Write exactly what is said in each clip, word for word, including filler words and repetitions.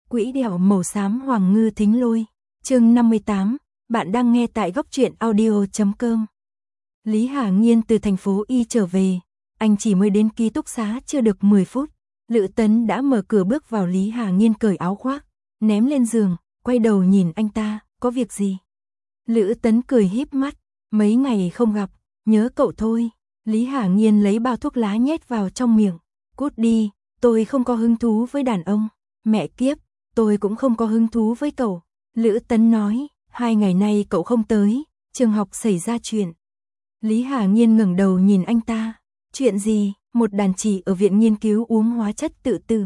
Quỹ đạo màu xám Hoàng Ngư Thính Lôi. Chương năm mươi tám, bạn đang nghe tại góc truyện audio chấm com. Lý Hà Nghiên từ thành phố Y trở về, anh chỉ mới đến ký túc xá chưa được mười phút, Lữ Tấn đã mở cửa bước vào. Lý Hà Nghiên cởi áo khoác, ném lên giường, quay đầu nhìn anh ta, có việc gì? Lữ Tấn cười híp mắt, mấy ngày không gặp, nhớ cậu thôi. Lý Hà Nghiên lấy bao thuốc lá nhét vào trong miệng, cút đi, tôi không có hứng thú với đàn ông. Mẹ kiếp, tôi cũng không có hứng thú với cậu. Lữ Tấn nói, hai ngày nay cậu không tới, trường học xảy ra chuyện. Lý Hà Nghiên ngẩng đầu nhìn anh ta, chuyện gì? Một đàn chị ở viện nghiên cứu uống hóa chất tự tử.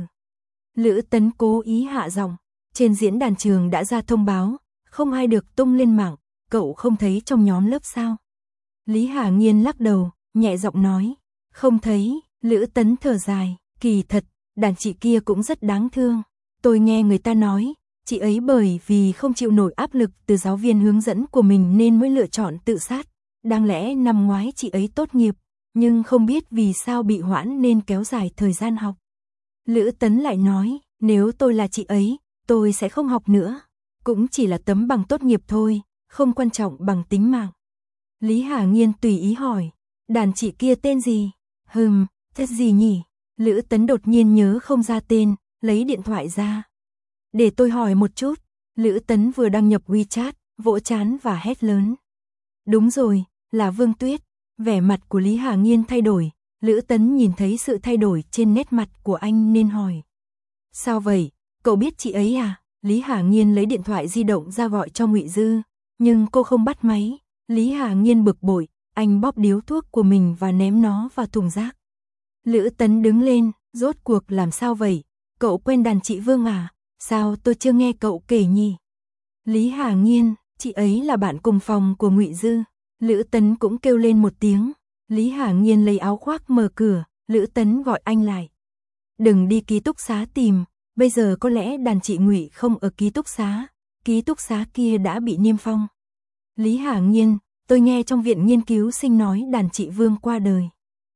Lữ Tấn cố ý hạ giọng, trên diễn đàn trường đã ra thông báo, không ai được tung lên mạng, cậu không thấy trong nhóm lớp sao? Lý Hà Nghiên lắc đầu, nhẹ giọng nói, không thấy. Lữ Tấn thở dài, kỳ thật, đàn chị kia cũng rất đáng thương. Tôi nghe người ta nói, chị ấy bởi vì không chịu nổi áp lực từ giáo viên hướng dẫn của mình nên mới lựa chọn tự sát. Đáng lẽ năm ngoái chị ấy tốt nghiệp, nhưng không biết vì sao bị hoãn nên kéo dài thời gian học. Lữ Tấn lại nói, nếu tôi là chị ấy, tôi sẽ không học nữa. Cũng chỉ là tấm bằng tốt nghiệp thôi, không quan trọng bằng tính mạng. Lý Hà Nghiên tùy ý hỏi, đàn chị kia tên gì? Hừm, thế gì nhỉ? Lữ Tấn đột nhiên nhớ không ra tên, lấy điện thoại ra. Để tôi hỏi một chút. Lữ Tấn vừa đăng nhập WeChat, vỗ trán và hét lớn. Đúng rồi, là Vương Tuyết. Vẻ mặt của Lý Hà Nghiên thay đổi, Lữ Tấn nhìn thấy sự thay đổi trên nét mặt của anh nên hỏi. Sao vậy, cậu biết chị ấy à? Lý Hà Nghiên lấy điện thoại di động ra gọi cho Ngụy Dư, nhưng cô không bắt máy. Lý Hà Nghiên bực bội, anh bóp điếu thuốc của mình và ném nó vào thùng rác. Lữ Tấn đứng lên, rốt cuộc làm sao vậy? Cậu quen đàn chị Vương à? Sao tôi chưa nghe cậu kể nhỉ? Lý Hà Nghiên, chị ấy là bạn cùng phòng của Ngụy Dư. Lữ Tấn cũng kêu lên một tiếng. Lý Hà Nghiên lấy áo khoác mở cửa, Lữ Tấn gọi anh lại. Đừng đi ký túc xá tìm, bây giờ có lẽ đàn chị Ngụy không ở ký túc xá, ký túc xá kia đã bị niêm phong. Lý Hà Nghiên, tôi nghe trong viện nghiên cứu sinh nói đàn chị Vương qua đời.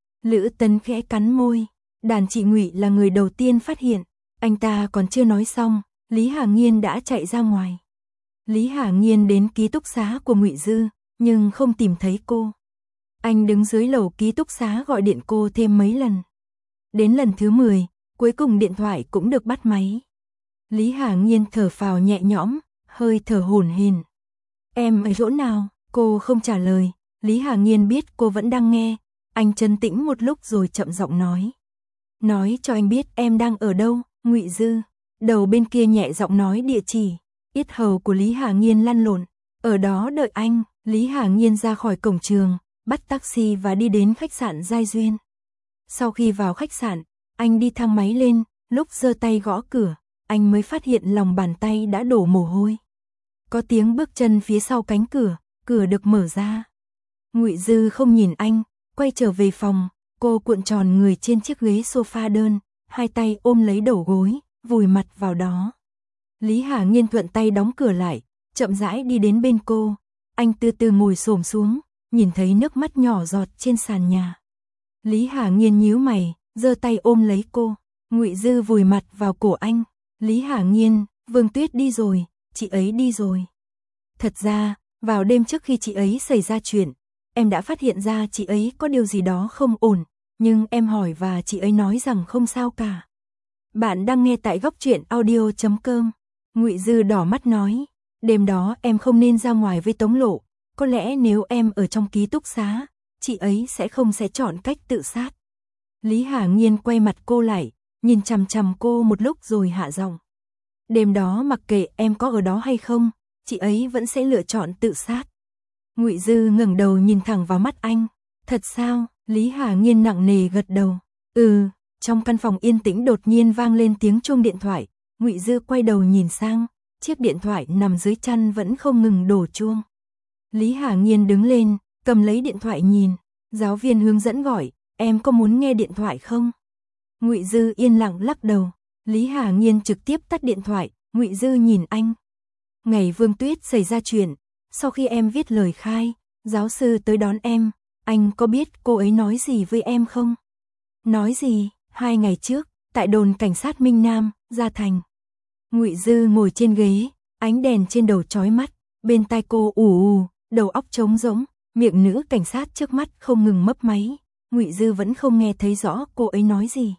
Lữ Tấn khẽ cắn môi, đàn chị Ngụy là người đầu tiên phát hiện, anh ta còn chưa nói xong, Lý Hà Nghiên đã chạy ra ngoài. Lý Hà Nghiên đến ký túc xá của Ngụy Dư, nhưng không tìm thấy cô. Anh đứng dưới lầu ký túc xá gọi điện cô thêm mấy lần. Đến lần thứ mười, cuối cùng điện thoại cũng được bắt máy. Lý Hà Nghiên thở phào nhẹ nhõm, hơi thở hổn hển. Em ở chỗ nào? Cô không trả lời. Lý Hà Nghiên biết cô vẫn đang nghe. Anh trấn tĩnh một lúc rồi chậm giọng nói. Nói cho anh biết em đang ở đâu, Ngụy Dư. Đầu bên kia nhẹ giọng nói địa chỉ. Yết hầu của Lý Hà Nghiên lăn lộn. Ở đó đợi anh. Lý Hà Nghiên ra khỏi cổng trường, bắt taxi và đi đến khách sạn Giai Duyên. Sau khi vào khách sạn, anh đi thang máy lên, lúc giơ tay gõ cửa, anh mới phát hiện lòng bàn tay đã đổ mồ hôi. Có tiếng bước chân phía sau cánh cửa, cửa được mở ra. Ngụy Dư không nhìn anh, quay trở về phòng, cô cuộn tròn người trên chiếc ghế sofa đơn, hai tay ôm lấy đầu gối, vùi mặt vào đó. Lý Hà Nghiên thuận tay đóng cửa lại, chậm rãi đi đến bên cô. Anh từ từ ngồi xổm xuống, nhìn thấy nước mắt nhỏ giọt trên sàn nhà. Lý Hà Nghiên nhíu mày, giơ tay ôm lấy cô. Ngụy Dư vùi mặt vào cổ anh. Lý Hà Nghiên, Vương Tuyết đi rồi, chị ấy đi rồi. Thật ra, vào đêm trước khi chị ấy xảy ra chuyện, em đã phát hiện ra chị ấy có điều gì đó không ổn, nhưng em hỏi và chị ấy nói rằng không sao cả. Bạn đang nghe tại góc truyện audio chấm com. Ngụy Dư đỏ mắt nói, đêm đó em không nên ra ngoài với Tống Lộ, có lẽ nếu em ở trong ký túc xá, chị ấy sẽ không sẽ chọn cách tự sát. Lý Hà Nghiên quay mặt cô lại, nhìn chằm chằm cô một lúc rồi hạ giọng. Đêm đó mặc kệ em có ở đó hay không, chị ấy vẫn sẽ lựa chọn tự sát. Ngụy Dư ngẩng đầu nhìn thẳng vào mắt anh. Thật sao? Lý Hà Nghiên nặng nề gật đầu. Ừ. Trong căn phòng yên tĩnh đột nhiên vang lên tiếng chuông điện thoại. Ngụy Dư quay đầu nhìn sang, chiếc điện thoại nằm dưới chăn vẫn không ngừng đổ chuông. Lý Hà Nghiên đứng lên, cầm lấy điện thoại nhìn. Giáo viên hướng dẫn gọi, em có muốn nghe điện thoại không? Ngụy Dư yên lặng lắc đầu. Lý Hà Nghiên trực tiếp tắt điện thoại. Ngụy Dư nhìn anh. Ngày Vương Tuyết xảy ra chuyện, sau khi em viết lời khai, giáo sư tới đón em, anh có biết cô ấy nói gì với em không? Nói gì? Hai ngày trước, tại đồn cảnh sát Minh Nam, Gia Thành. Ngụy Dư ngồi trên ghế, ánh đèn trên đầu chói mắt, bên tai cô ù ù, đầu óc trống rỗng, miệng nữ cảnh sát trước mắt không ngừng mấp máy, Ngụy Dư vẫn không nghe thấy rõ cô ấy nói gì.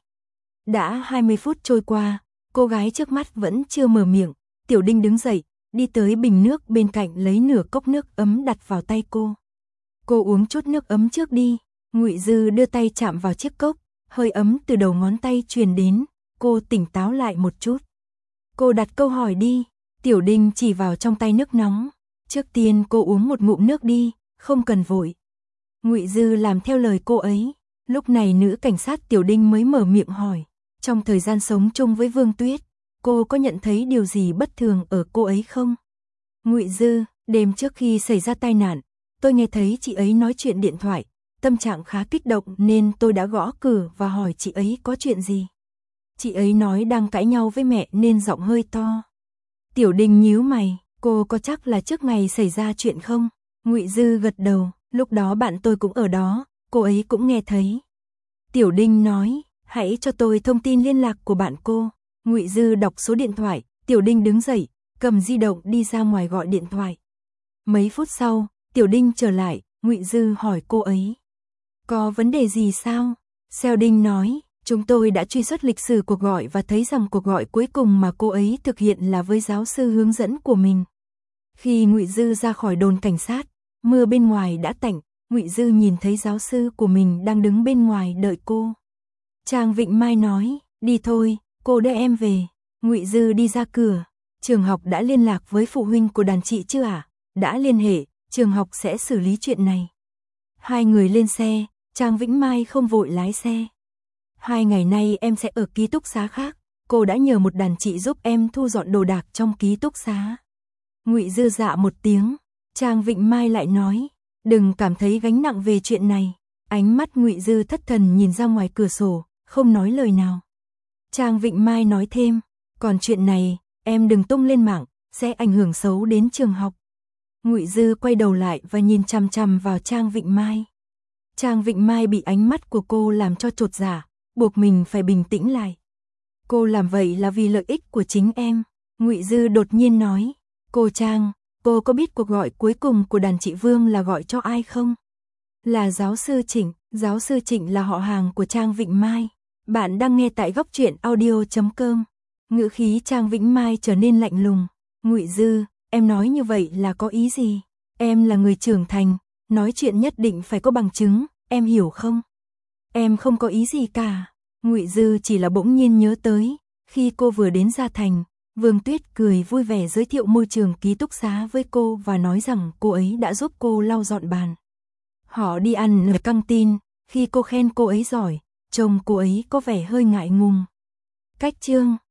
Đã hai mươi phút trôi qua, cô gái trước mắt vẫn chưa mở miệng, Tiểu Đinh đứng dậy, đi tới bình nước bên cạnh lấy nửa cốc nước ấm đặt vào tay cô. Cô uống chút nước ấm trước đi. Ngụy Dư đưa tay chạm vào chiếc cốc, hơi ấm từ đầu ngón tay truyền đến, cô tỉnh táo lại một chút. Cô đặt câu hỏi đi, Tiểu Đinh chỉ vào trong tay nước nóng, trước tiên cô uống một ngụm nước đi, không cần vội. Ngụy Dư làm theo lời cô ấy, lúc này nữ cảnh sát Tiểu Đinh mới mở miệng hỏi, trong thời gian sống chung với Vương Tuyết, cô có nhận thấy điều gì bất thường ở cô ấy không? Ngụy Dư, đêm trước khi xảy ra tai nạn, tôi nghe thấy chị ấy nói chuyện điện thoại, tâm trạng khá kích động nên tôi đã gõ cửa và hỏi chị ấy có chuyện gì. Chị ấy nói đang cãi nhau với mẹ nên giọng hơi to. Tiểu Đinh nhíu mày, cô có chắc là trước ngày xảy ra chuyện không? Ngụy Dư gật đầu, lúc đó bạn tôi cũng ở đó, cô ấy cũng nghe thấy. Tiểu Đinh nói, hãy cho tôi thông tin liên lạc của bạn cô. Ngụy Dư đọc số điện thoại, Tiểu Đinh đứng dậy, cầm di động đi ra ngoài gọi điện thoại. Mấy phút sau, Tiểu Đinh trở lại, Ngụy Dư hỏi cô ấy. Có vấn đề gì sao? Seo Đinh nói, chúng tôi đã truy xuất lịch sử cuộc gọi và thấy rằng cuộc gọi cuối cùng mà cô ấy thực hiện là với giáo sư hướng dẫn của mình. Khi Ngụy Dư ra khỏi đồn cảnh sát, mưa bên ngoài đã tạnh, Ngụy Dư nhìn thấy giáo sư của mình đang đứng bên ngoài đợi cô. Trang Vịnh Mai nói, đi thôi, cô đưa em về. Ngụy Dư đi ra cửa, trường học đã liên lạc với phụ huynh của đàn chị chưa ạ? À? Đã liên hệ, trường học sẽ xử lý chuyện này. Hai người lên xe, Trang Vĩnh Mai không vội lái xe. Hai ngày nay em sẽ ở ký túc xá khác, cô đã nhờ một đàn chị giúp em thu dọn đồ đạc trong ký túc xá. Ngụy Dư dạ một tiếng, Trang Vịnh Mai lại nói, đừng cảm thấy gánh nặng về chuyện này. Ánh mắt Ngụy Dư thất thần nhìn ra ngoài cửa sổ, không nói lời nào. Trang Vịnh Mai nói thêm, còn chuyện này, em đừng tung lên mạng, sẽ ảnh hưởng xấu đến trường học. Ngụy Dư quay đầu lại và nhìn chằm chằm vào Trang Vịnh Mai. Trang Vịnh Mai bị ánh mắt của cô làm cho chột dạ, buộc mình phải bình tĩnh lại. Cô làm vậy là vì lợi ích của chính em. Ngụy Dư đột nhiên nói, cô Trang, cô có biết cuộc gọi cuối cùng của đàn chị Vương là gọi cho ai không? Là giáo sư Trịnh, giáo sư Trịnh là họ hàng của Trang Vịnh Mai. Bạn đang nghe tại góc truyện audio chấm com. Ngữ khí Trang Vĩnh Mai trở nên lạnh lùng. Ngụy Dư, em nói như vậy là có ý gì? Em là người trưởng thành, nói chuyện nhất định phải có bằng chứng, em hiểu không? Em không có ý gì cả. Ngụy Dư chỉ là bỗng nhiên nhớ tới, khi cô vừa đến Gia Thành, Vương Tuyết cười vui vẻ giới thiệu môi trường ký túc xá với cô và nói rằng cô ấy đã giúp cô lau dọn bàn. Họ đi ăn ở căng tin, khi cô khen cô ấy giỏi, trông cô ấy có vẻ hơi ngại ngùng. Cách chương